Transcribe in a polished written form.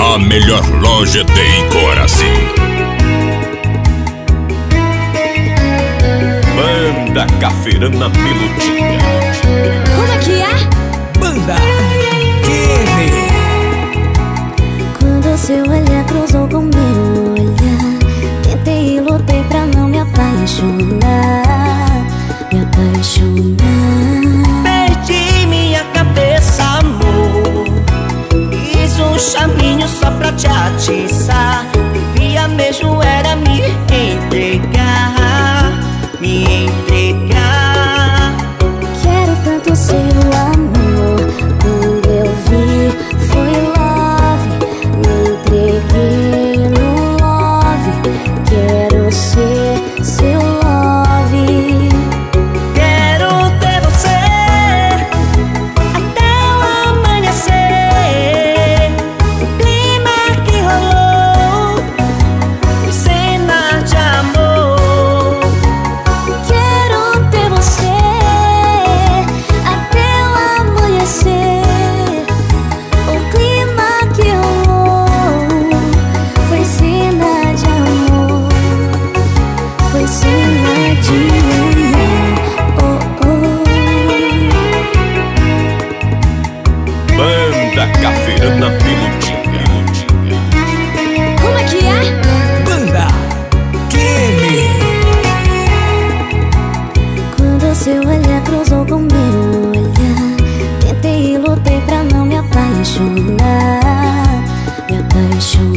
A melhor loja de Coraci. Banda Cafeirana Melodia. Como é que é? Banda Kene. Quando seu olhar cruzou com meu olhar, tentei e lutei pra não me apaixonar. Me apaixonar. Perdi minha cabeça, amor. Fiz um chaminho só pra te atiçar. Devia mesmo era me entregar. Me entregar. Quero tanto seu amor. Quando eu vi, foi love. Me entreguei no love. Quero ser seu love. Quero ter você até o amanhecer. O clima que rolou, cenas de amor. Quero ter você até o amanhecer. O clima que rolou foi cena de amor. Foi cena de amor. Oh, Banda Cafeirana Melodia. Como é que é? Banda Kene. Quando seu olhar cruzou com meu olhar, tentei e lutei pra não me apaixonar. Me apaixonar.